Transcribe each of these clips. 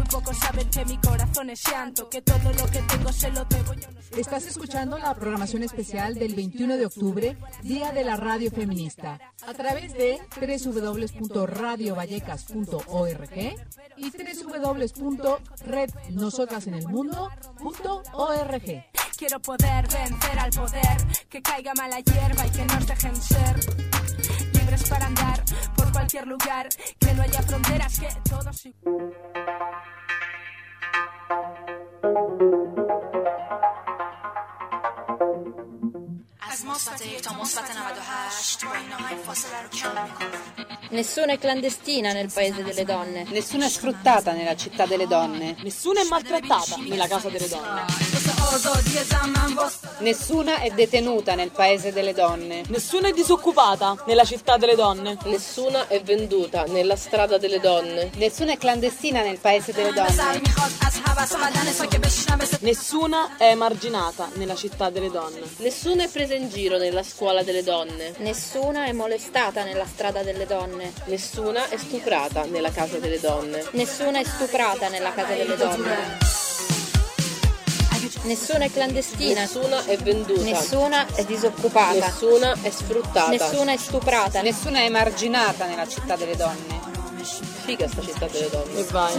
tampoco saben que mi corazón es llanto, que todo lo que tengo se lo debo. Estás escuchando la programación especial del 21 de octubre, Día de la Radio Feminista, a través de www.radiovallecas.org y www.rednosotrasenelmundo.org. Quiero poder vencer al poder, que caiga mala hierba y que nos dejen ser libres para andar por cualquier lugar, que no haya fronteras, que todos... Nessuna è clandestina nel paese delle donne. Nessuna è sfruttata nella città delle donne. Nessuna è maltrattata nella casa delle donne. Nessuna è detenuta nel paese delle donne. Nessuna è disoccupata nella città delle donne. Nessuna è venduta nella strada delle donne. Nessuna è clandestina nel paese delle donne. Nessuna è emarginata nella città delle donne. Nessuna è presa in giro nella scuola delle donne. Nessuna è molestata nella strada delle donne. Nessuna è stuprata nella casa delle donne. Nessuna è stuprata nella casa delle donne. Nessuna è clandestina. Nessuna è venduta. Nessuna è disoccupata. Nessuna è sfruttata. Nessuna è stuprata. Nessuna è emarginata nella città delle donne. Figa sta città delle donne. E vai.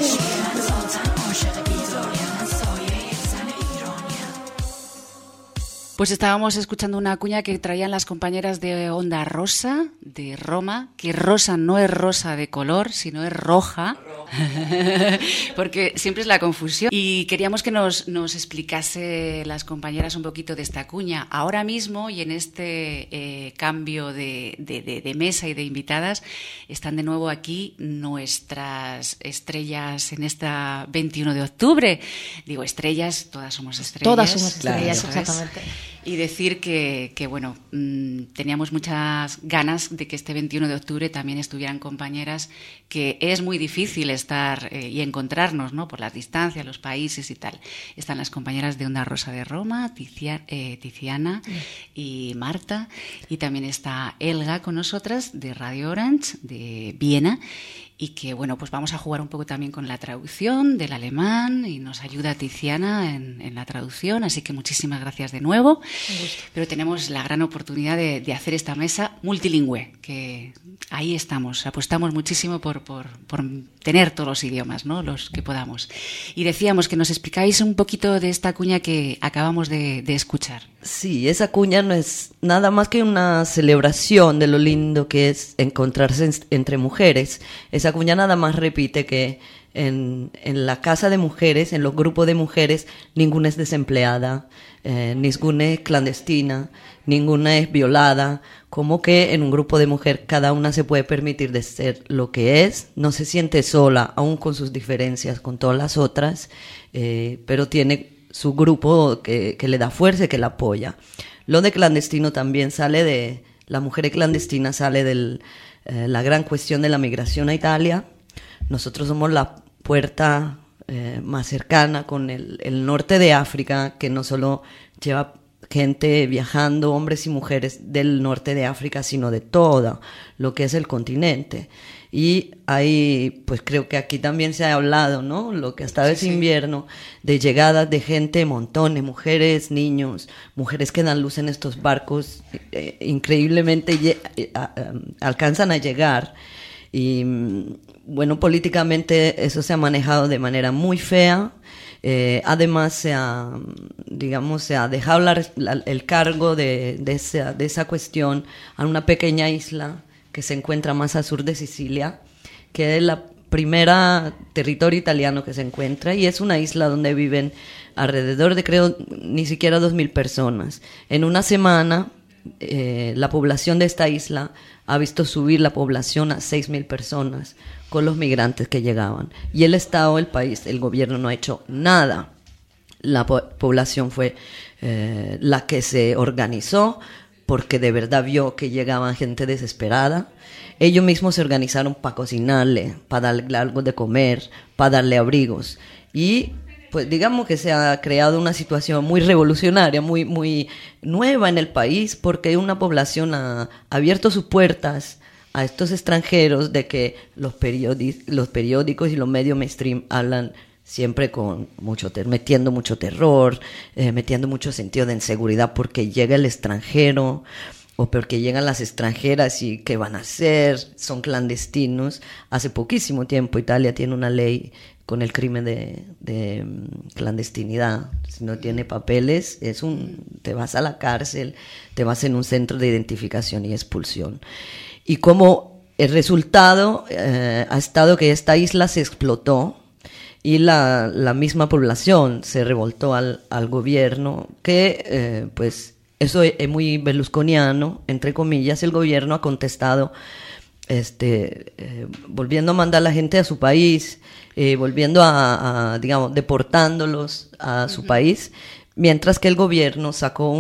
Pues estábamos escuchando una cuña que traían las compañeras de Onda Rosa, de Roma, que rosa no es rosa de color, sino es roja, porque siempre es la confusión. Y queríamos que nos explicase las compañeras un poquito de esta cuña. Ahora mismo, y en este cambio de mesa y de invitadas, están de nuevo aquí nuestras estrellas en esta 21 de octubre. Digo, estrellas, todas somos estrellas. Todas somos estrellas, claro, exactamente. Y decir que bueno, teníamos muchas ganas de que este 21 de octubre también estuvieran compañeras, que es muy difícil estar y encontrarnos, ¿no? Por las distancias, los países y tal. Están las compañeras de Onda Rosa de Roma, Tiziana y Marta, y también está Elga con nosotras de Radio Orange de Viena. Y que, bueno, pues vamos a jugar un poco también con la traducción del alemán y nos ayuda Tiziana en la traducción, así que muchísimas gracias de nuevo. Pero tenemos la gran oportunidad de hacer esta mesa multilingüe, que ahí estamos, apostamos muchísimo por tener todos los idiomas, ¿no? Los que podamos. Y decíamos que nos explicáis un poquito de esta cuña que acabamos de escuchar. Sí, esa cuña no es nada más que una celebración de lo lindo que es encontrarse entre mujeres. Esa cuña nada más repite que en la casa de mujeres, en los grupos de mujeres, ninguna es desempleada, ninguna es clandestina, ninguna es violada. Como que en un grupo de mujeres cada una se puede permitir de ser lo que es, no se siente sola, aún con sus diferencias con todas las otras, pero tiene su grupo que le da fuerza y que la apoya. Lo de clandestino también sale de... La mujer clandestina sale de la gran cuestión de la migración a Italia. Nosotros somos la puerta más cercana con el norte de África, que no solo lleva gente viajando, hombres y mujeres del norte de África, sino de todo lo que es el continente. Y ahí, pues creo que aquí también se ha hablado, ¿no? Lo que hasta es invierno, de llegadas de gente, montones, mujeres, niños, mujeres que dan luz en estos barcos, increíblemente alcanzan a llegar. Y bueno, políticamente eso se ha manejado de manera muy fea. Además se ha dejado el cargo de esa cuestión a una pequeña isla que se encuentra más al sur de Sicilia, que es la primera territorio italiano que se encuentra, y es una isla donde viven alrededor de, creo, ni siquiera 2.000 personas. En una semana la población de esta isla ha visto subir la población a 6.000 personas con los migrantes que llegaban, y el Estado, el país, el gobierno no ha hecho nada. La población fue la que se organizó porque de verdad vio que llegaban gente desesperada. Ellos mismos se organizaron para cocinarle, para darle algo de comer, para darle abrigos. Y pues digamos que se ha creado una situación muy revolucionaria, muy, muy nueva en el país, porque una población ha abierto sus puertas a estos extranjeros de que los periódicos y los medios mainstream hablan siempre con metiendo mucho terror, metiendo mucho sentido de inseguridad porque llega el extranjero o porque llegan las extranjeras y ¿qué van a hacer? Son clandestinos. Hace poquísimo tiempo Italia tiene una ley con el crimen de clandestinidad. Si no tiene papeles, te vas a la cárcel, te vas en un centro de identificación y expulsión. Y como el resultado ha estado que esta isla se explotó y la misma población se revoltó al gobierno, que pues eso es muy berlusconiano, entre comillas. El gobierno ha contestado volviendo a mandar a la gente a su país, volviendo digamos, deportándolos a su país, mientras que el gobierno sacó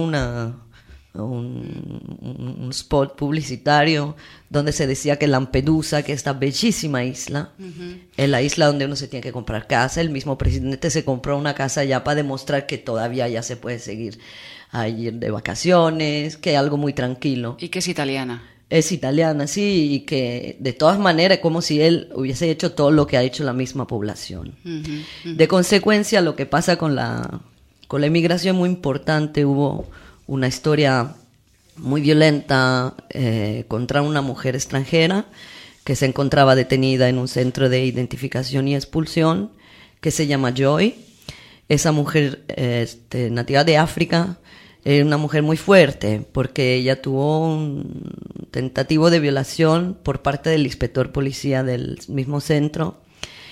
un spot publicitario donde se decía que Lampedusa, que esta bellísima isla, es la isla donde uno se tiene que comprar casa. El mismo presidente se compró una casa ya para demostrar que todavía ya se puede seguir a ir de vacaciones, que es algo muy tranquilo. Y que es italiana. Es italiana, sí, y que de todas maneras es como si él hubiese hecho todo lo que ha hecho la misma población. De consecuencia, lo que pasa con la inmigración es muy importante. Hubo una historia muy violenta contra una mujer extranjera que se encontraba detenida en un centro de identificación y expulsión, que se llama Joy. Esa mujer nativa de África, una mujer muy fuerte, porque ella tuvo un tentativo de violación por parte del inspector policía del mismo centro,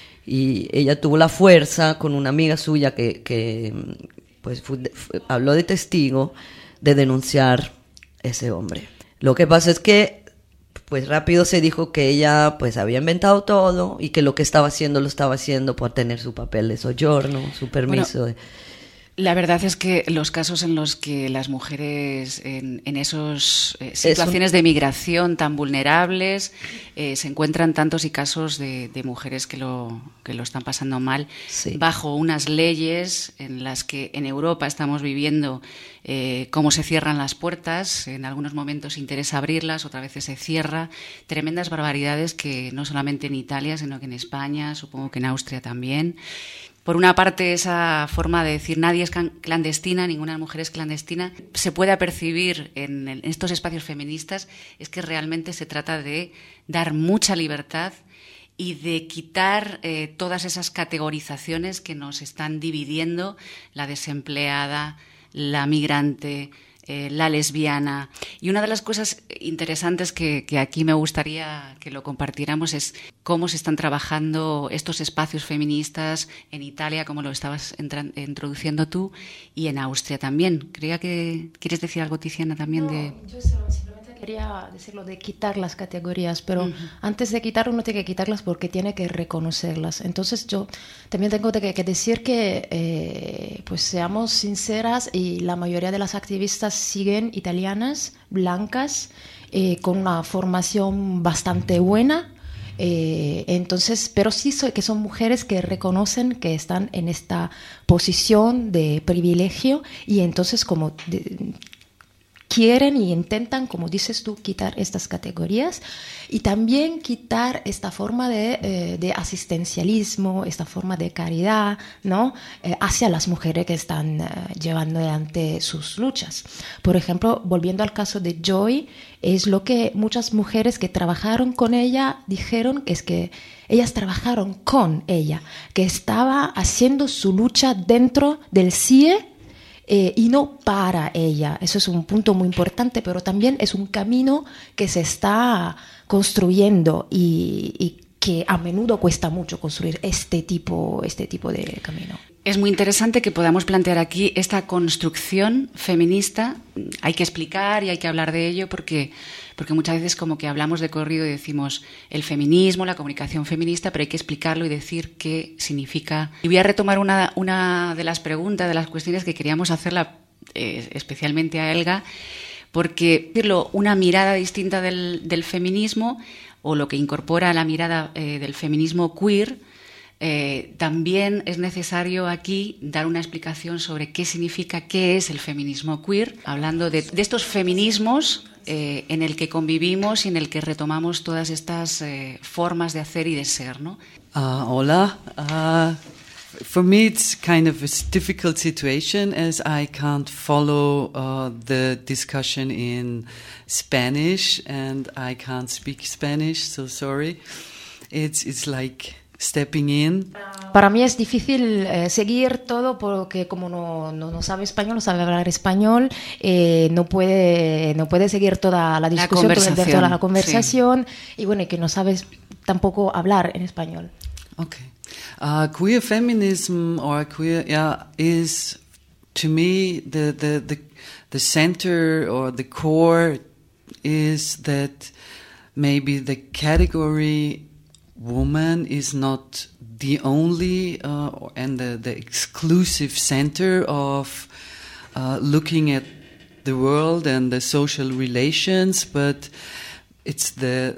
y ella tuvo la fuerza con una amiga suya que pues habló de testigo, de denunciar ese hombre. Lo que pasa es que pues rápido se dijo que ella pues había inventado todo y que lo que estaba haciendo lo estaba haciendo por tener su papel de soggiorno, su permiso. Bueno, la verdad es que los casos en los que las mujeres en esas situaciones de migración tan vulnerables se encuentran tantos y casos de mujeres que lo están pasando mal, sí, bajo unas leyes en las que en Europa estamos viviendo cómo se cierran las puertas. En algunos momentos interesa abrirlas, otras veces se cierra. Tremendas barbaridades que no solamente en Italia, sino que en España, supongo que en Austria también. Por una parte, esa forma de decir nadie es clandestina, ninguna mujer es clandestina, se puede apercibir en estos espacios feministas, es que realmente se trata de dar mucha libertad y de quitar todas esas categorizaciones que nos están dividiendo: la desempleada, la migrante, la lesbiana. Y una de las cosas interesantes que aquí me gustaría que lo compartiéramos es cómo se están trabajando estos espacios feministas en Italia, como lo estabas introduciendo tú, y en Austria también. Creía que quieres decir algo, Tiziana, también. No, yo simplemente quería decirlo de quitar las categorías, pero antes de quitar uno tiene que quitarlas porque tiene que reconocerlas. Entonces yo también tengo que decir que pues seamos sinceras, y la mayoría de las activistas siguen italianas, blancas, con una formación bastante buena. Entonces, pero sí que son mujeres que reconocen que están en esta posición de privilegio, y entonces como quieren y intentan, como dices tú, quitar estas categorías y también quitar esta forma de asistencialismo, esta forma de caridad, ¿no? Hacia las mujeres que están llevando adelante sus luchas. Por ejemplo, volviendo al caso de Joy, es lo que muchas mujeres que trabajaron con ella dijeron, que es que ellas trabajaron con ella, que estaba haciendo su lucha dentro del CIE, y no para ella. Eso es un punto muy importante, pero también es un camino que se está construyendo y que a menudo cuesta mucho construir este tipo de camino. Es muy interesante que podamos plantear aquí esta construcción feminista. Hay que explicar y hay que hablar de ello porque muchas veces como que hablamos de corrido y decimos el feminismo, la comunicación feminista, pero hay que explicarlo y decir qué significa. Y voy a retomar una de las preguntas, de las cuestiones que queríamos hacerla especialmente a Elga, porque decirlo, una mirada distinta del feminismo, o lo que incorpora la mirada del feminismo queer. También es necesario aquí dar una explicación sobre qué significa, qué es el feminismo queer, hablando de estos feminismos en el que convivimos y en el que retomamos todas estas formas de hacer y de ser, ¿no? Hola, For me, it's kind of a difficult situation as I can't follow the discussion in Spanish and I can't speak Spanish, so sorry. It's like stepping in. Para mí es difícil seguir todo porque como no sabe español, no sabe hablar español, no puede seguir toda la discusión, toda la conversación, sí. Y bueno, y que no sabes tampoco hablar en español. Okay. Queer feminism or queer is to me the center or the core is that maybe the category woman is not the only and the exclusive center of looking at the world and the social relations, but it's the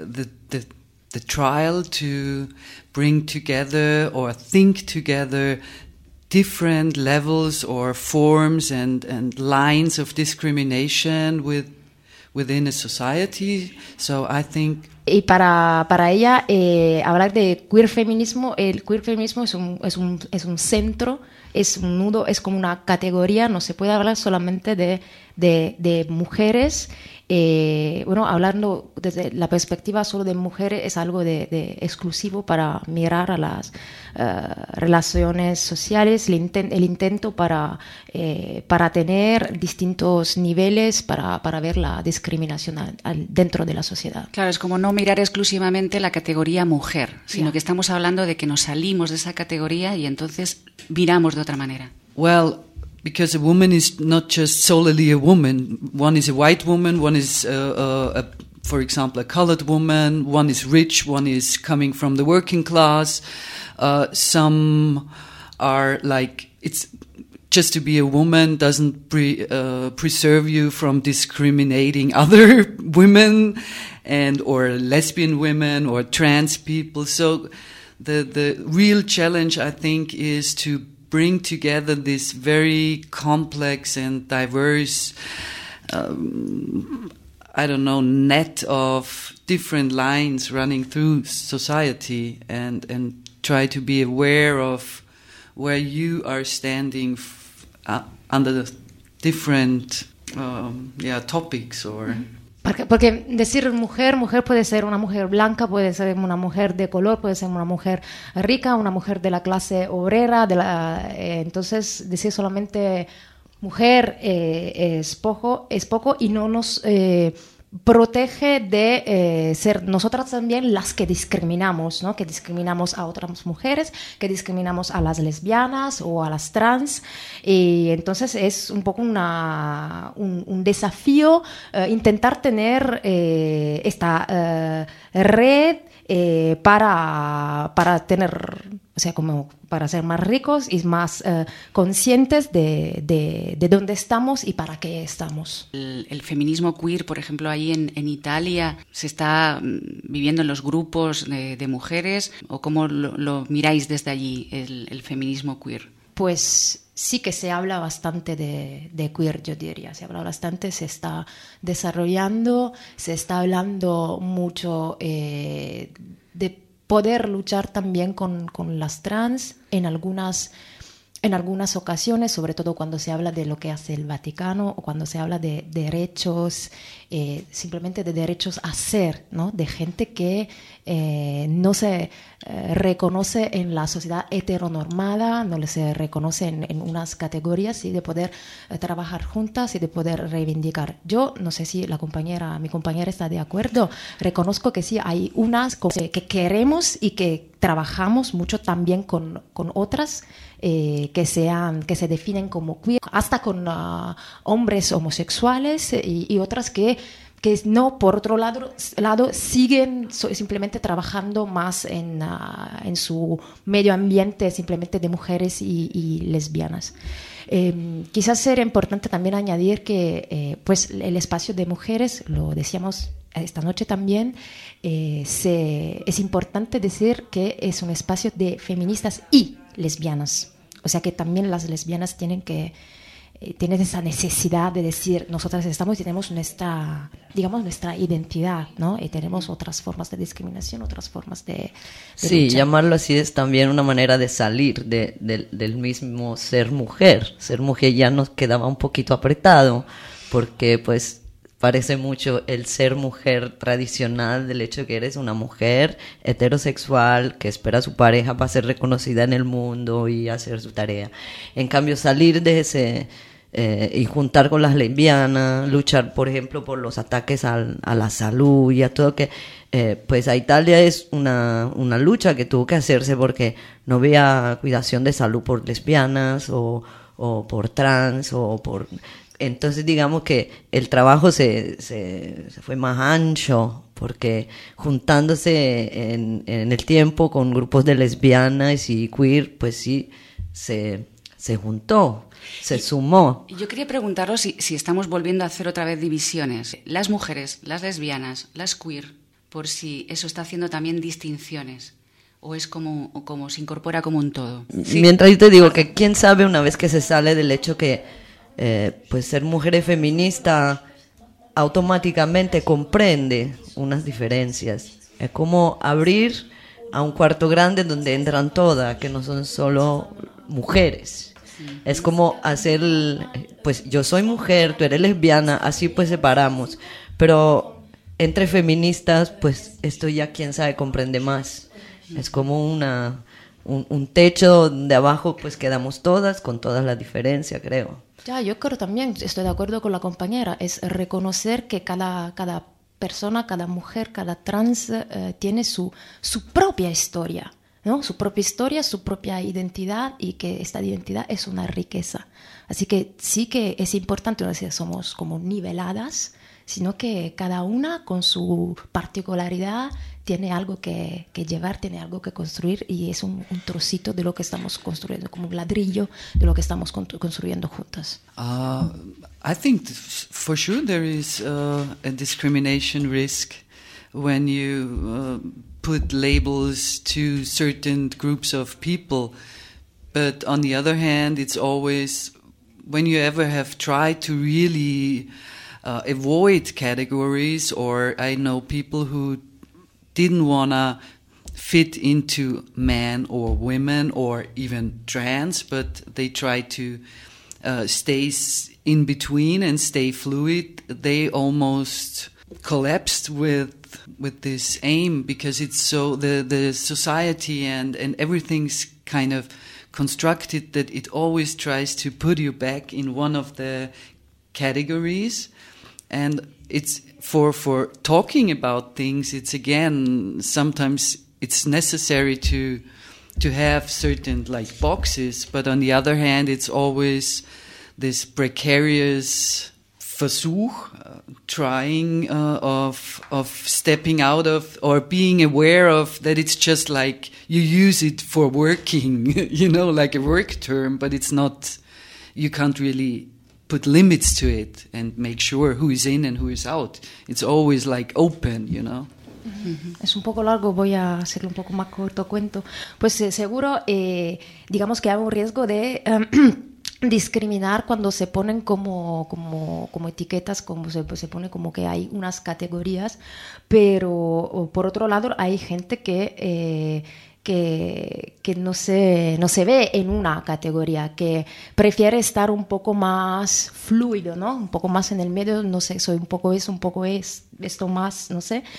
trial to bring together or think together different levels or forms and lines of discrimination within a society. So I think. Y para ella hablar de queer feminismo, el queer feminismo es un centro, es un nudo, es como una categoría. No se puede hablar solamente de mujeres. Bueno, hablando desde la perspectiva solo de mujeres es algo de exclusivo para mirar a las relaciones sociales, el intento para tener distintos niveles para ver la discriminación dentro de la sociedad. Claro, es como no mirar exclusivamente la categoría mujer, sino que estamos hablando de que nos salimos de esa categoría y entonces miramos de otra manera. Well, because a woman is not just solely a woman. One is a white woman, one is, for example, a colored woman, one is rich, one is coming from the working class. Some are like, it's just to be a woman doesn't preserve you from discriminating other women or lesbian women or trans people. So the real challenge, I think, is to bring together this very complex and diverse, net of different lines running through society and try to be aware of where you are standing under the different topics or... Porque decir mujer puede ser una mujer blanca, puede ser una mujer de color, puede ser una mujer rica, una mujer de la clase obrera. Entonces, decir solamente mujer es poco y no nos protege de ser nosotras también las que discriminamos, ¿no? Que discriminamos a otras mujeres, que discriminamos a las lesbianas o a las trans, y entonces es un poco un desafío intentar tener esta red para tener, o sea, como para ser más ricos y más conscientes de dónde estamos y para qué estamos. El feminismo queer, por ejemplo, ahí en Italia, ¿se está viviendo en los grupos de mujeres o cómo lo miráis desde allí, el feminismo queer? Pues sí que se habla bastante de queer, yo diría. Se habla bastante, se está desarrollando, se está hablando mucho de poder luchar también con las trans en algunas ocasiones, sobre todo cuando se habla de lo que hace el Vaticano o cuando se habla de derechos, simplemente de derechos a ser, ¿no? De gente que no se reconoce en la sociedad heteronormada, no se reconoce en unas categorías, y de poder trabajar juntas y de poder reivindicar. Yo no sé si mi compañera está de acuerdo. Reconozco que sí, hay unas cosas que queremos y que trabajamos mucho también con otras que se definen como queer, hasta con hombres homosexuales y otras que no, por otro lado siguen simplemente trabajando más en su medio ambiente simplemente de mujeres y lesbianas. Quizás sería importante también añadir que pues el espacio de mujeres, lo decíamos esta noche también, es importante decir que es un espacio de feministas y lesbianas. O sea que también las lesbianas tienen que tienes esa necesidad de decir, nosotras estamos y tenemos nuestra, digamos, nuestra identidad, ¿no? Y tenemos otras formas de discriminación, otras formas de sí, lucha. llamarlo así es también una manera de salir del mismo ser mujer. Ser mujer ya nos quedaba un poquito apretado, porque pues parece mucho el ser mujer tradicional del hecho de que eres una mujer heterosexual que espera a su pareja para ser reconocida en el mundo y hacer su tarea. En cambio, salir de ese y juntar con las lesbianas, luchar, por ejemplo, por los ataques a la salud y a todo, que pues a Italia es una lucha que tuvo que hacerse porque no había cuidación de salud por lesbianas o por trans o por... Entonces digamos que el trabajo se fue más ancho, porque juntándose en el tiempo con grupos de lesbianas y queer, pues sí, se juntó, se sumó. Yo quería preguntaros si estamos volviendo a hacer otra vez divisiones. Las mujeres, las lesbianas, las queer, por si eso está haciendo también distinciones. ¿O es como se incorpora como un todo? Sí. Mientras yo te digo que quién sabe una vez que se sale del hecho que pues ser mujer feminista automáticamente comprende unas diferencias. Es como abrir a un cuarto grande donde entran todas, que no son solo mujeres. Es como hacer, pues yo soy mujer, tú eres lesbiana, así pues separamos. Pero entre feministas, pues esto ya quién sabe comprende más. Es como un techo de abajo, pues quedamos todas, con todas las diferencias, creo. Ya, yo creo también, estoy de acuerdo con la compañera, es reconocer que cada persona, cada mujer, cada trans tiene su propia historia, ¿no? Su propia historia, su propia identidad, y que esta identidad es una riqueza. Así que sí que es importante, no decir somos como niveladas, sino que cada una con su particularidad tiene algo que llevar, tiene algo que construir, y es un trocito de lo que estamos construyendo, como un ladrillo de lo que estamos construyendo juntas. I think for sure there is a discrimination risk when you put labels to certain groups of people. But on the other hand, it's always, when you ever have tried to really avoid categories, or I know people who didn't want to fit into men or women or even trans, but they tried to stay in between and stay fluid, they almost collapsed with this aim, because it's so the society and everything's kind of constructed that it always tries to put you back in one of the categories. And it's for talking about things, it's again, sometimes it's necessary to have certain like boxes, but on the other hand, it's always this precarious Versuch, trying of stepping out of, or being aware of that it's just like you use it for working, you know, like a work term, but it's not, you can't really put limits to it and make sure who is in and who is out. It's always like open, you know. Es un poco largo, voy a hacerlo un poco más corto cuento. Pues seguro, digamos que hay un riesgo de discriminar cuando se ponen como etiquetas, como se pone como que hay unas categorías, pero por otro lado hay gente que no se ve en una categoría, que prefiere estar un poco más fluido, ¿no? Un poco más en el medio, no sé, soy un poco eso, un poco esto más, no sé.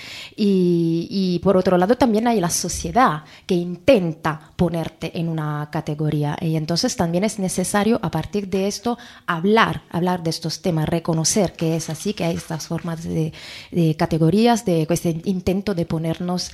Y por otro lado también hay la sociedad que intenta ponerte en una categoría, y entonces también es necesario a partir de esto hablar de estos temas, reconocer que es así, que hay estas formas de categorías, de este intento de ponernos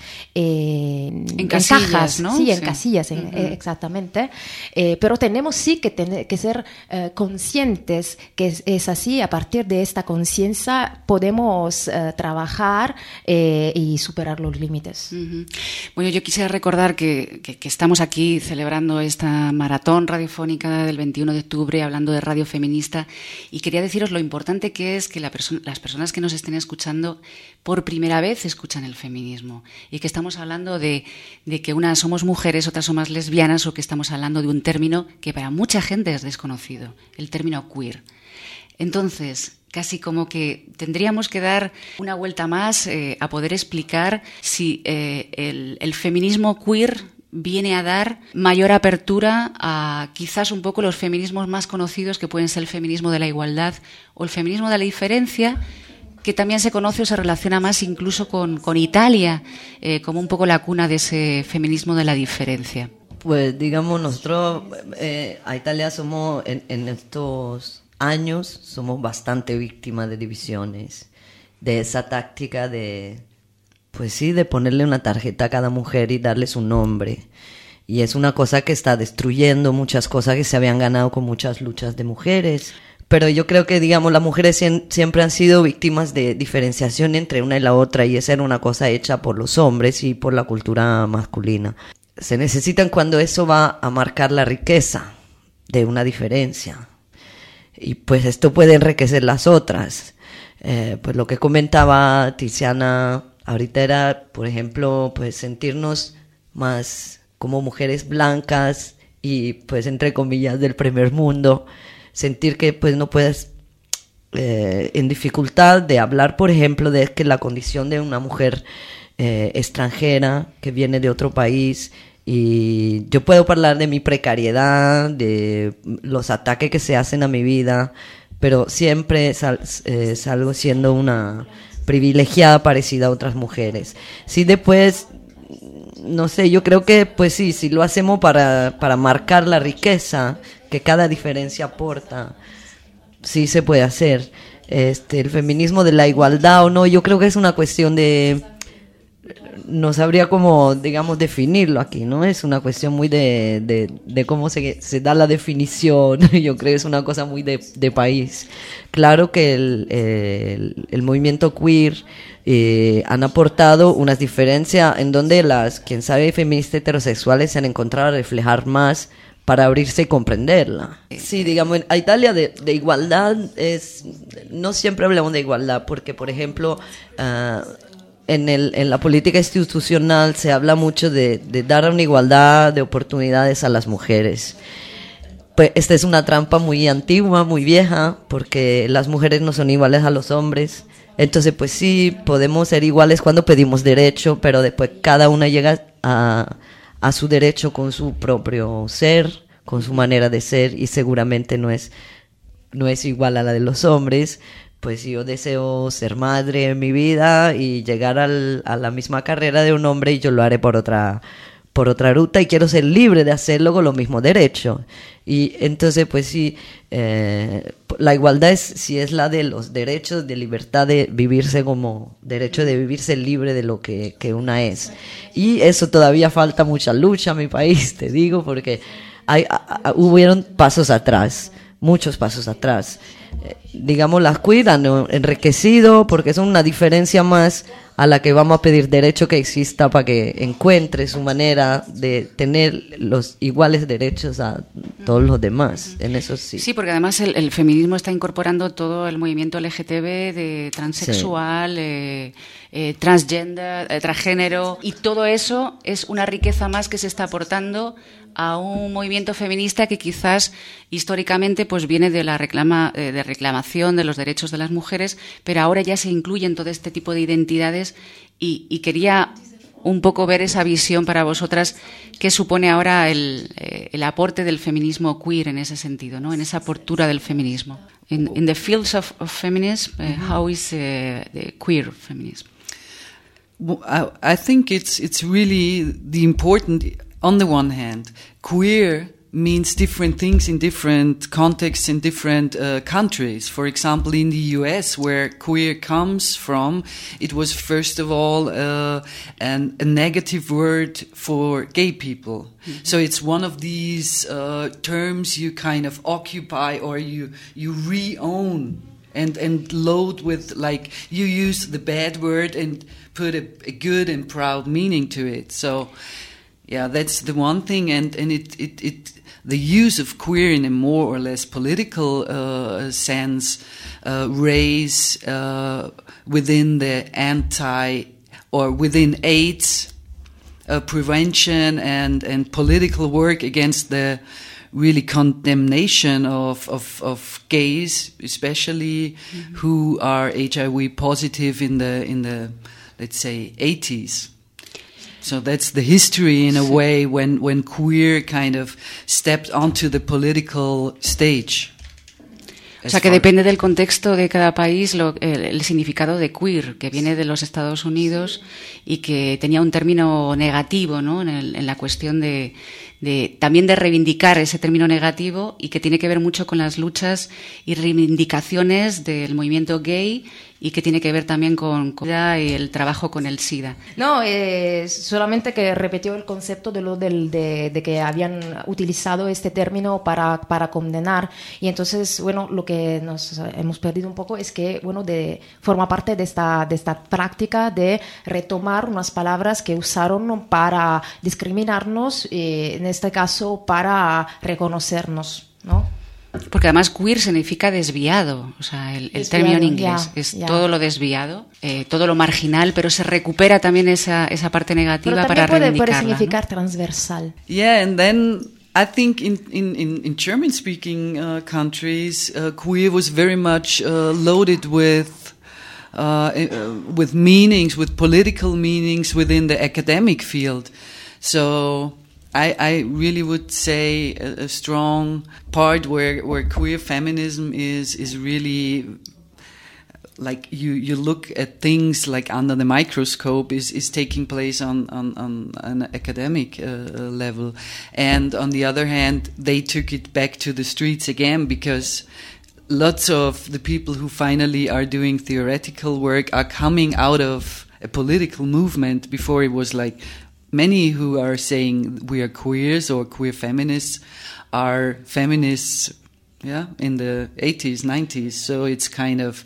en cajas, ¿no? Sí, en casillas, exactamente. Pero tenemos sí que ser conscientes que es así. A partir de esta conciencia podemos trabajar y superar los límites. Bueno, yo quisiera recordar que estamos aquí celebrando esta maratón radiofónica del 21 de octubre, hablando de radio feminista, y quería deciros lo importante que es que las personas que nos estén escuchando por primera vez escuchan el feminismo, y que estamos hablando de que una unas somos mujeres, otras somos lesbianas, o que estamos hablando de un término que para mucha gente es desconocido, el término queer. Entonces, casi como que tendríamos que dar una vuelta más a poder explicar si el feminismo queer viene a dar mayor apertura a quizás un poco los feminismos más conocidos, que pueden ser el feminismo de la igualdad o el feminismo de la diferencia, que también se conoce o se relaciona más incluso con Italia, como un poco la cuna de ese feminismo de la diferencia. Pues digamos, nosotros a Italia somos, en estos años, somos bastante víctimas de divisiones, de esa táctica de, pues sí, de ponerle una tarjeta a cada mujer y darle su nombre. Y es una cosa que está destruyendo muchas cosas que se habían ganado con muchas luchas de mujeres. Pero yo creo que, digamos, las mujeres siempre han sido víctimas de diferenciación entre una y la otra, y esa era una cosa hecha por los hombres y por la cultura masculina. Se necesitan cuando eso va a marcar la riqueza de una diferencia. Y pues esto puede enriquecer las otras. Pues lo que comentaba Tiziana ahorita era, por ejemplo, pues sentirnos más como mujeres blancas y pues entre comillas del primer mundo, sentir que pues no puedes en dificultad de hablar, por ejemplo, de que la condición de una mujer extranjera que viene de otro país. Y yo puedo hablar de mi precariedad, de los ataques que se hacen a mi vida, pero siempre salgo siendo una privilegiada parecida a otras mujeres. Sí, después, no sé, yo creo que pues sí, si lo hacemos para marcar la riqueza que cada diferencia aporta, sí se puede hacer. El feminismo de la igualdad o no, yo creo que es una cuestión de... No sabría cómo, digamos, definirlo aquí, ¿no? Es una cuestión muy de cómo se da la definición. Yo creo que es una cosa muy de país. Claro que el movimiento queer han aportado unas diferencias en donde quién sabe, feministas heterosexuales se han encontrado a reflejar más para abrirse y comprenderla. Sí, digamos, a Italia de igualdad no siempre hablamos de igualdad, porque, por ejemplo... En la política institucional se habla mucho de dar una igualdad de oportunidades a las mujeres. Pues esta es una trampa muy antigua, muy vieja, porque las mujeres no son iguales a los hombres. Entonces, pues sí, podemos ser iguales cuando pedimos derecho, pero después cada una llega a su derecho con su propio ser, con su manera de ser, y seguramente no es igual a la de los hombres. Pues yo deseo ser madre en mi vida y llegar a la misma carrera de un hombre, y yo lo haré por otra ruta, y quiero ser libre de hacerlo con los mismos derechos. Y entonces pues sí, la igualdad es la de los derechos de libertad de vivirse como derecho de vivirse libre de lo que una es. Y eso todavía falta mucha lucha en mi país, te digo, porque hubieron pasos atrás, muchos pasos atrás. Digamos, las queer han enriquecido porque son una diferencia más a la que vamos a pedir derecho que exista para que encuentre su manera de tener los iguales derechos a todos los demás. En eso sí. Sí, porque además el feminismo está incorporando todo el movimiento LGTB, de transexual, transgender, transgénero, y todo eso es una riqueza más que se está aportando a un movimiento feminista que quizás históricamente pues viene de la reclamación de los derechos de las mujeres, pero ahora ya se incluyen todo este tipo de identidades, y quería un poco ver esa visión para vosotras, qué supone ahora el aporte del feminismo queer en ese sentido, ¿no? En esa apertura del feminismo. In the fields of feminism, how is the queer feminism? I think it's really the important. On the one hand, queer means different things in different contexts in different countries. For example, in the US, where queer comes from, it was first of all a negative word for gay people. Mm-hmm. So it's one of these terms you kind of occupy, or you re-own and load with, like, you use the bad word and put a good and proud meaning to it. So yeah, that's the one thing, and it the use of queer in a more or less political sense, race within the within AIDS, prevention and political work against the really condemnation of gays, especially who are HIV positive in the let's say 80s. So that's the history in a way when queer kind of stepped onto the political stage. O sea, que depende del contexto de cada país el significado de queer, que viene de los Estados Unidos y que tenía un término negativo, ¿no? En la cuestión también de reivindicar ese término negativo, y que tiene que ver mucho con las luchas y reivindicaciones del movimiento gay, y que tiene que ver también con el trabajo con el SIDA. No, solamente que repitió el concepto de que habían utilizado este término para condenar, y entonces, bueno, lo que nos hemos perdido un poco es que, bueno, forma parte de esta práctica de retomar unas palabras que usaron para discriminarnos, en este caso para reconocernos, ¿no? Porque además queer significa desviado, o sea, el término en inglés es todo lo desviado, todo lo marginal, pero se recupera también esa parte negativa para reivindicarla. Pero también puede significar transversal. Yeah, and then I think in German-speaking countries, queer was very much loaded with meanings, with political meanings within the academic field. So I really would say a strong part where queer feminism is really like you look at things like under the microscope is taking place on an academic level, and on the other hand they took it back to the streets again, because lots of the people who finally are doing theoretical work are coming out of a political movement. Before it was like many who are saying we are queers or queer feminists are feminists, in the 80s, 90s. So it's kind of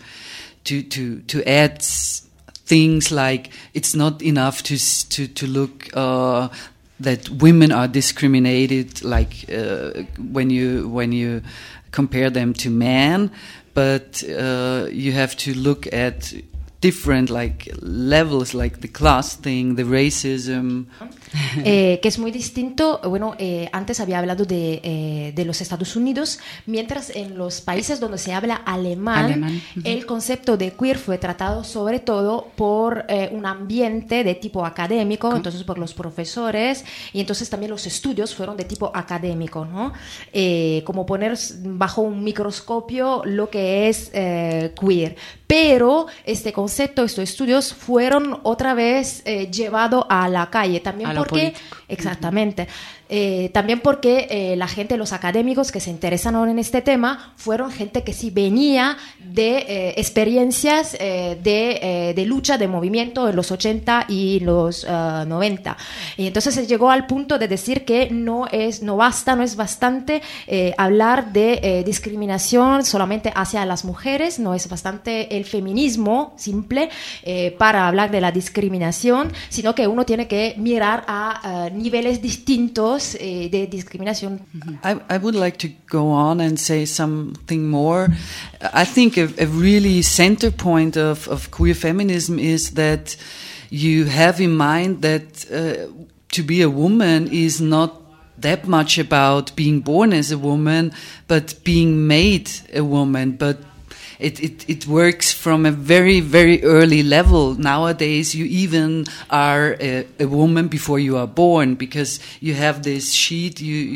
to add things like it's not enough to look that women are discriminated, like when you compare them to men, but you have to look at different like levels, like the class thing, the racism. Que es muy distinto. Bueno, antes había hablado de los Estados Unidos, mientras en los países donde se habla alemán. El concepto de queer fue tratado sobre todo por un ambiente de tipo académico, entonces por los profesores, y entonces también los estudios fueron de tipo académico, ¿no? Como poner bajo un microscopio lo que es queer. Pero este concepto, estos estudios fueron otra vez llevados a la calle, también porque, exactamente, también porque la gente, los académicos que se interesaron en este tema, fueron gente que sí venía de experiencias de lucha, de movimiento en los 80 y los 90. Y entonces se llegó al punto de decir que no es bastante hablar de discriminación solamente hacia las mujeres, no es bastante el feminismo simple para hablar de la discriminación, sino que uno tiene que mirar a niveles distintos de discriminación. I would like to go on and say something more. I think a really center point of queer feminism is that you have in mind that to be a woman is not that much about being born as a woman, but being made a woman. But it works from a very, very early level. Nowadays, you even are a woman before you are born, because you have this sheet.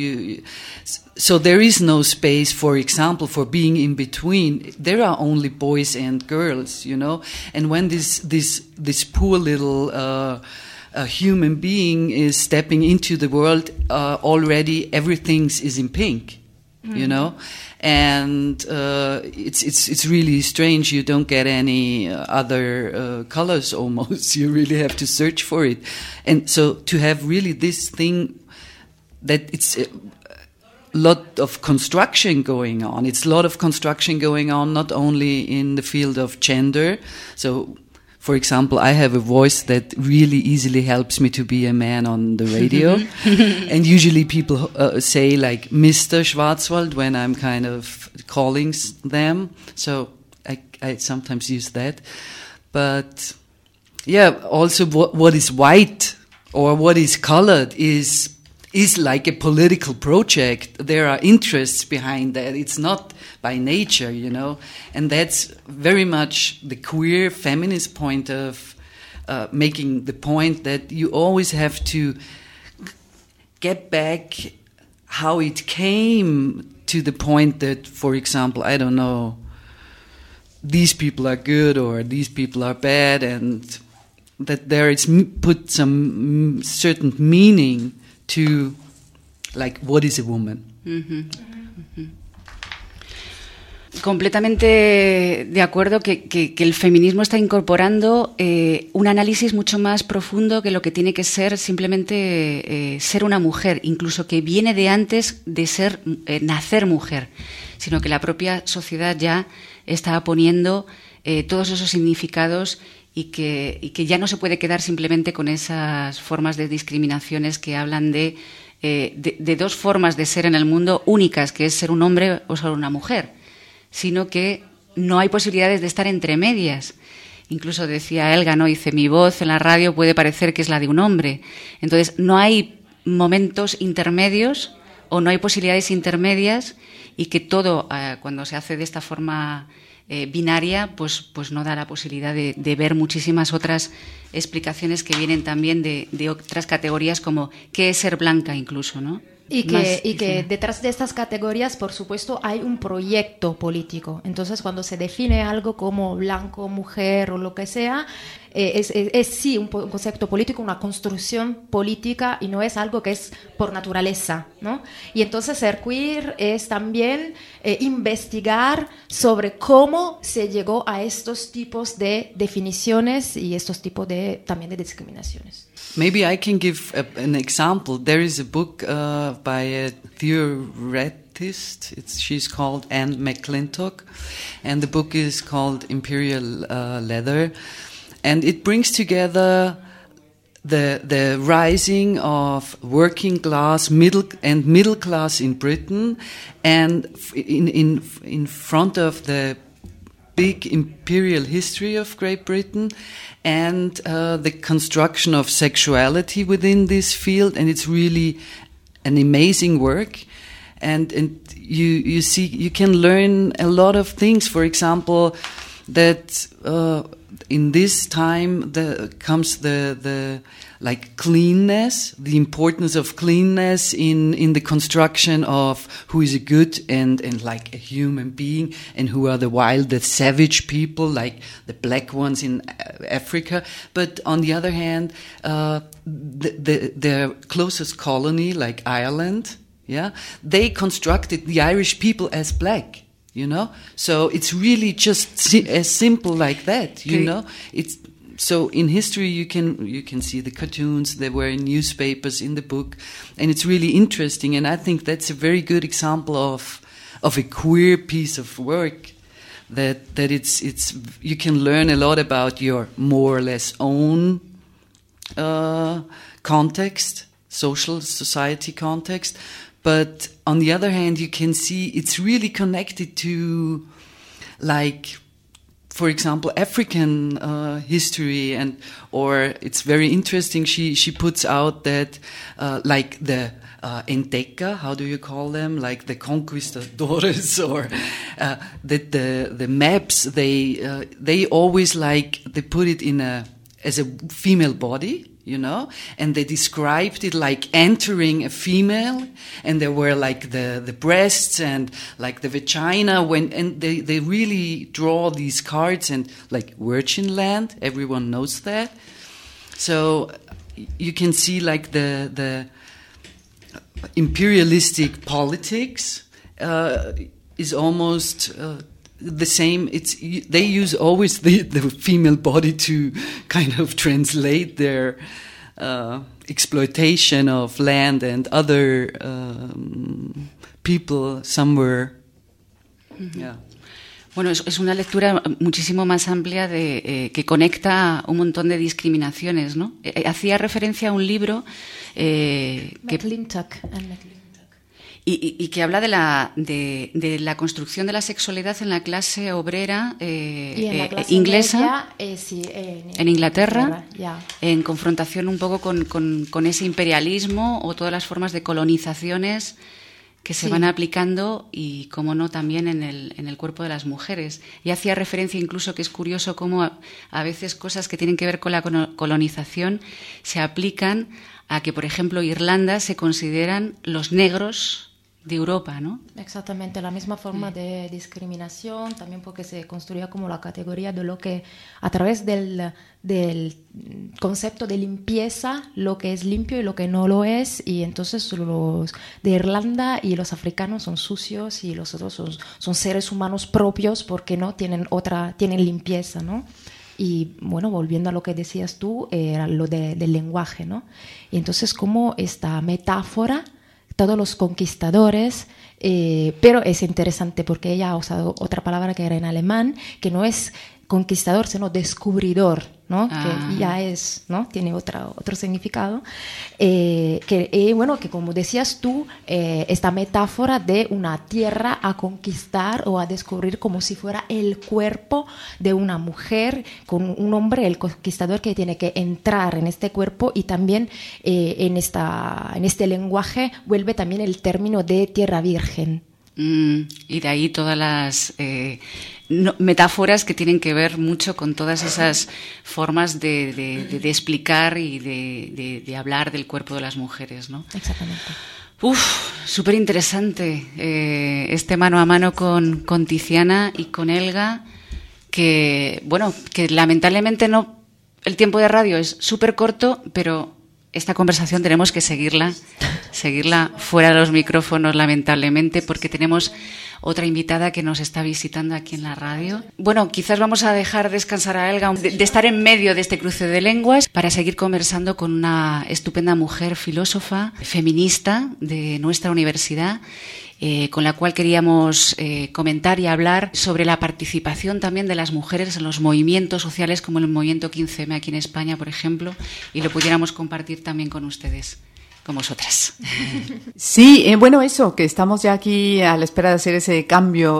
So there is no space, for example, for being in between. There are only boys and girls, you know. And when this poor little a human being is stepping into the world, already everything is in pink, you know. And it's really strange. You don't get any other colors almost. You really have to search for it. And so to have really this thing that it's a lot of construction going on. It's a lot of construction going on not only in the field of gender. So, for example, I have a voice that really easily helps me to be a man on the radio. And usually people say like Mr. Schwarzwald when I'm kind of calling them. So I sometimes use that. But yeah, also what is white or what is colored is like a political project. There are interests behind that. It's not by nature, you know. And that's very much the queer feminist point of making the point that you always have to get back how it came to the point that, for example, I don't know, these people are good or these people are bad, and that there is put some certain meaning to, like, what is a woman. Uh-huh. Uh-huh. Completamente de acuerdo que el feminismo está incorporando un análisis mucho más profundo que lo que tiene que ser simplemente ser una mujer, incluso que viene de antes de ser nacer mujer, sino que la propia sociedad ya está poniendo todos esos significados y que ya no se puede quedar simplemente con esas formas de discriminaciones que hablan de dos formas de ser en el mundo únicas, que es ser un hombre o ser una mujer, sino que no hay posibilidades de estar entre medias. Incluso decía Elga, ¿no? Dice, mi voz en la radio puede parecer que es la de un hombre. Entonces, no hay momentos intermedios o no hay posibilidades intermedias, y que todo, cuando se hace de esta forma binaria, pues no da la posibilidad de ver muchísimas otras explicaciones que vienen también de otras categorías, como qué es ser blanca incluso, ¿no? Y que detrás de estas categorías, por supuesto, hay un proyecto político. Entonces, cuando se define algo como blanco, mujer o lo que sea, es sí un concepto político, una construcción política, y no es algo que es por naturaleza, ¿no? Y entonces ser queer es también investigar sobre cómo se llegó a estos tipos de definiciones y estos tipos también de discriminaciones. Maybe I can give an example. There is a book by a theoretist. She's called Anne McClintock, and the book is called Imperial Leather, and it brings together the rising of working class, middle class in Britain, and in front of the big imperial history of Great Britain, and the construction of sexuality within this field. And it's really an amazing work, and you see, you can learn a lot of things. For example, that in this time comes the like cleanness, the importance of cleanness in the construction of who is a good and like a human being, and who are the wild, the savage people, like the black ones in Africa. But on the other hand, the closest colony, like Ireland, yeah, they constructed the Irish people as black. You know, so it's really just as simple like that. You know, it's so in history you can see the cartoons. They were in newspapers, in the book, and it's really interesting. And I think that's a very good example of a queer piece of work. That it's you can learn a lot about your more or less own context, society context. But on the other hand, you can see it's really connected to, like, for example, African history, or it's very interesting. She puts out that, like the Entdecker, how do you call them? Like the conquistadores, or that the maps they always like they put it as a female body. You know, and they described it like entering a female, and there were like the breasts and like the vagina and they really draw these cards, and like virgin land, everyone knows that. So you can see like the imperialistic politics is almost the same. They use always the female body to kind of translate their exploitation of land and other people somewhere. Mm-hmm. Yeah. Bueno, es una lectura muchísimo más amplia que conecta un montón de discriminaciones, ¿no? Hacía referencia a un libro McClintock. y que habla de la construcción de la sexualidad en la clase obrera y en la clase inglesa, media, sí, en Inglaterra, ya. en confrontación un poco con ese imperialismo o todas las formas de colonizaciones que se van aplicando y, como no, también en el cuerpo de las mujeres. Y hacía referencia incluso que es curioso cómo a veces cosas que tienen que ver con la colonización se aplican a que, por ejemplo, Irlanda se consideran los negros de Europa, ¿no? Exactamente, la misma forma de discriminación, también porque se construía como la categoría de lo que, a través del concepto de limpieza, lo que es limpio y lo que no lo es, y entonces los de Irlanda y los africanos son sucios y los otros son seres humanos propios porque no tienen limpieza, ¿no? Y bueno, volviendo a lo que decías tú, era lo del lenguaje, ¿no? Y entonces como esta metáfora, todos los conquistadores, pero es interesante porque ella ha usado otra palabra que era en alemán, que no es conquistador, sino descubridor, ¿no? Que ya es, ¿no? Tiene otro significado. Bueno, que como decías tú, esta metáfora de una tierra a conquistar o a descubrir como si fuera el cuerpo de una mujer, con un hombre, el conquistador, que tiene que entrar en este cuerpo, y también en este lenguaje vuelve también el término de tierra virgen. Y de ahí todas las metáforas que tienen que ver mucho con todas esas formas de explicar y de hablar del cuerpo de las mujeres, ¿no? Exactamente. Súper interesante este mano a mano con Tiziana y con Elga, que lamentablemente no, el tiempo de radio es súper corto, pero esta conversación tenemos que seguirla fuera de los micrófonos, lamentablemente, porque tenemos otra invitada que nos está visitando aquí en la radio. Bueno, quizás vamos a dejar descansar a Elga de estar en medio de este cruce de lenguas para seguir conversando con una estupenda mujer filósofa, feminista de nuestra universidad, con la cual queríamos comentar y hablar sobre la participación también de las mujeres en los movimientos sociales, como el movimiento 15M aquí en España, por ejemplo, y lo pudiéramos compartir también con ustedes, con vosotras. Sí, bueno, eso, que estamos ya aquí a la espera de hacer ese cambio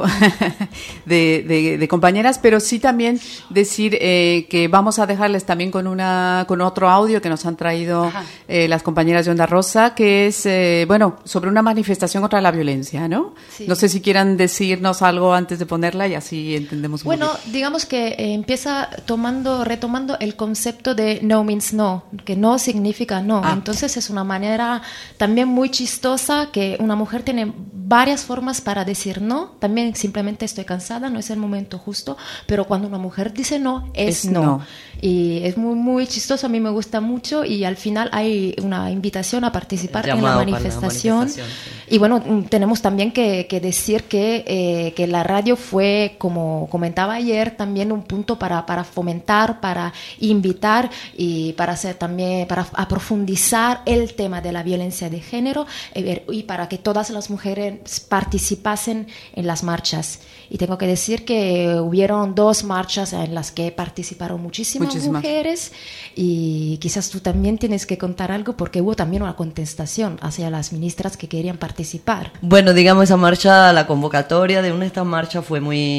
de compañeras, pero sí también decir que vamos a dejarles también con otro audio que nos han traído las compañeras de Onda Rosa, que es, sobre una manifestación contra la violencia, ¿no? Sí. No sé si quieran decirnos algo antes de ponerla y así entendemos un poquito. Digamos que empieza retomando el concepto de no means no, que no significa no. Entonces es una manera también muy chistosa, que una mujer tiene varias formas para decir no. También simplemente estoy cansada, no es el momento justo, pero cuando una mujer dice no, es no. Y es muy, muy chistoso, a mí me gusta mucho, y al final hay una invitación a participar en la manifestación. Sí. Y bueno, tenemos también que decir que la radio fue, como comentaba ayer, también un punto para fomentar, para invitar y para hacer también, para profundizar el tema de la violencia de género, y para que todas las mujeres participasen en las marchas. Y tengo que decir que hubieron 2 marchas en las que participaron muchísimas mujeres, y quizás tú también tienes que contar algo, porque hubo también una contestación hacia las ministras que querían participar. Bueno, digamos, esa marcha, la convocatoria de esta marcha fue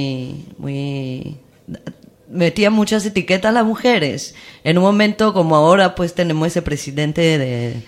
muy metía muchas etiquetas a las mujeres. En un momento como ahora, pues tenemos ese presidente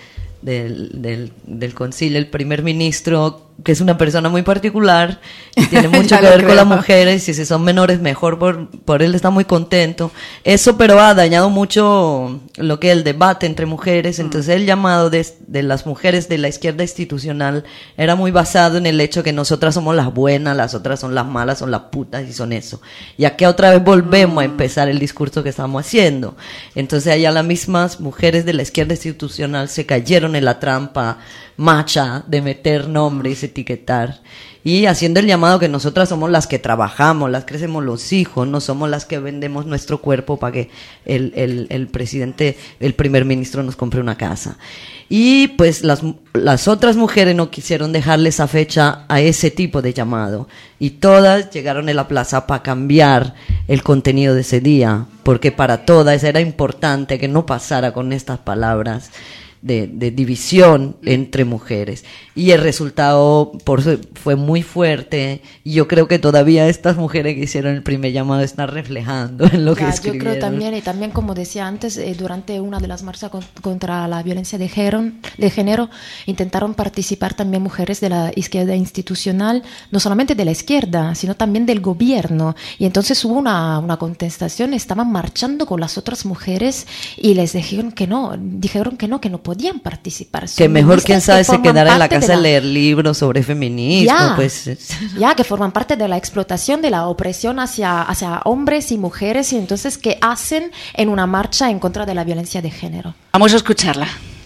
del concilio, el primer ministro, que es una persona muy particular y tiene mucho que ver con las mujeres, y si son menores mejor, por él está muy contento. Eso, pero ha dañado mucho lo que es el debate entre mujeres. Entonces el llamado de las mujeres de la izquierda institucional era muy basado en el hecho que nosotras somos las buenas, las otras son las malas, son las putas y son eso. Y aquí otra vez volvemos a empezar el discurso que estamos haciendo. Entonces allá las mismas mujeres de la izquierda institucional se cayeron en la trampa macha de meter nombres, etiquetar, y haciendo el llamado que nosotras somos las que trabajamos, las que crecemos los hijos, no somos las que vendemos nuestro cuerpo para que el presidente, el primer ministro nos compre una casa. Y pues las otras mujeres no quisieron dejarle esa fecha a ese tipo de llamado, y todas llegaron a la plaza para cambiar el contenido de ese día, porque para todas era importante que no pasara con estas palabras división entre mujeres. Y el resultado fue muy fuerte, y yo creo que todavía estas mujeres que hicieron el primer llamado están reflejando en lo que escribieron. Yo creo también, y también como decía antes, durante una de las marchas contra la violencia de género, intentaron participar también mujeres de la izquierda institucional, no solamente de la izquierda, sino también del gobierno, y entonces hubo una contestación, estaban marchando con las otras mujeres y les dijeron que no podían participar. Que mejor, quién sabe, se quedara en la casa a leer libros sobre feminismo. Que forman parte de la explotación, de la opresión hacia hombres y mujeres, y entonces ¿qué hacen en una marcha en contra de la violencia de género? Vamos a escucharla.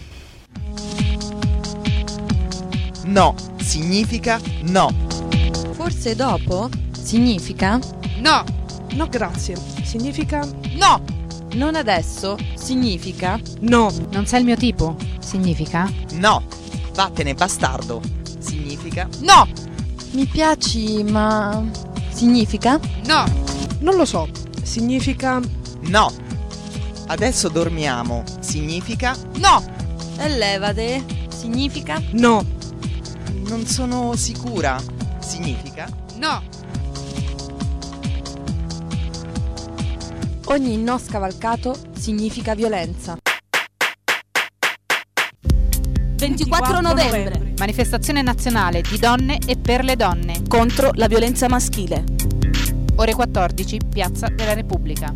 No significa no. Forse dopo significa no. No, grazie. Significa no. Non adesso significa no. Non sei il mio tipo significa no. Vattene bastardo significa no. Mi piaci ma significa no. Non lo so. Significa no. Adesso dormiamo significa no. Levate significa no. Non sono sicura significa no. Ogni no scavalcato significa violenza. 24 novembre. Manifestazione nazionale di donne e per le donne. Contro la violenza maschile. Ore 14, Piazza della Repubblica.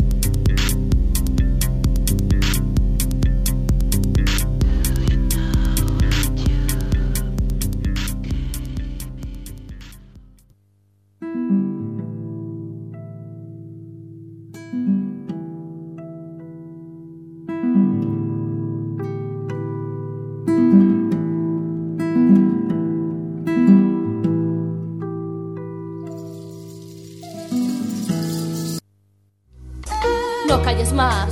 No calles más.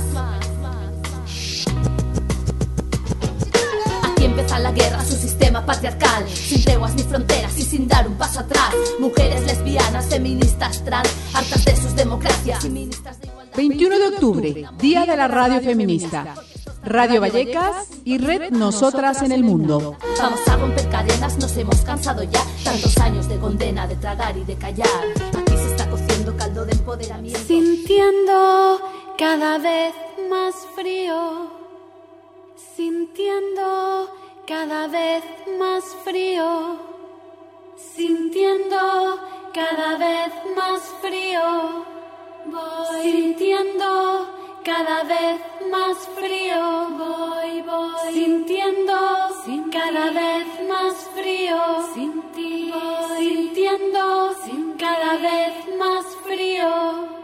Aquí empieza la guerra, su sistema patriarcal, sin treguas ni fronteras y sin dar un paso atrás. Mujeres lesbianas, feministas, trans, hartas de sus democracias. 21 de octubre, Día de la Radio Feminista. Radio Vallecas y Red Nosotras en el Mundo. Vamos a romper cadenas, nos hemos cansado ya. Tantos años de condena, de tragar y de callar. Aquí se está cociendo caldo de empoderamiento. Sintiendo cada vez más frío. Sintiendo cada vez más frío. Sintiendo cada vez más frío. Voy sintiendo cada vez más frío. Voy sintiendo cada vez más frío. Sin ti voy sintiendo cada vez más frío.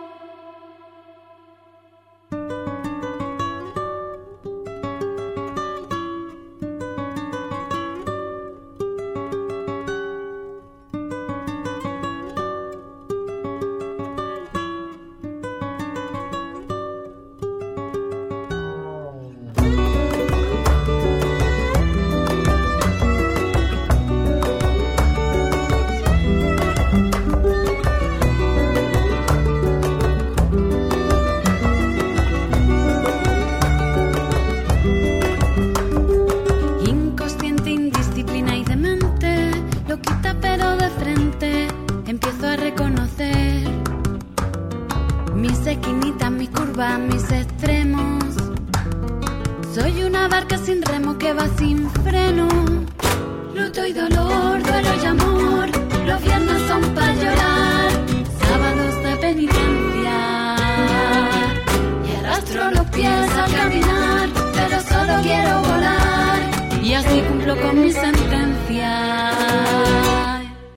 Mis extremos. Soy una barca sin remo que va sin freno. Luto y dolor, duelo y amor. Los viernes son para llorar, sábados de penitencia. Y arrastro los pies al caminar, pero solo quiero volar. Y así cumplo con mis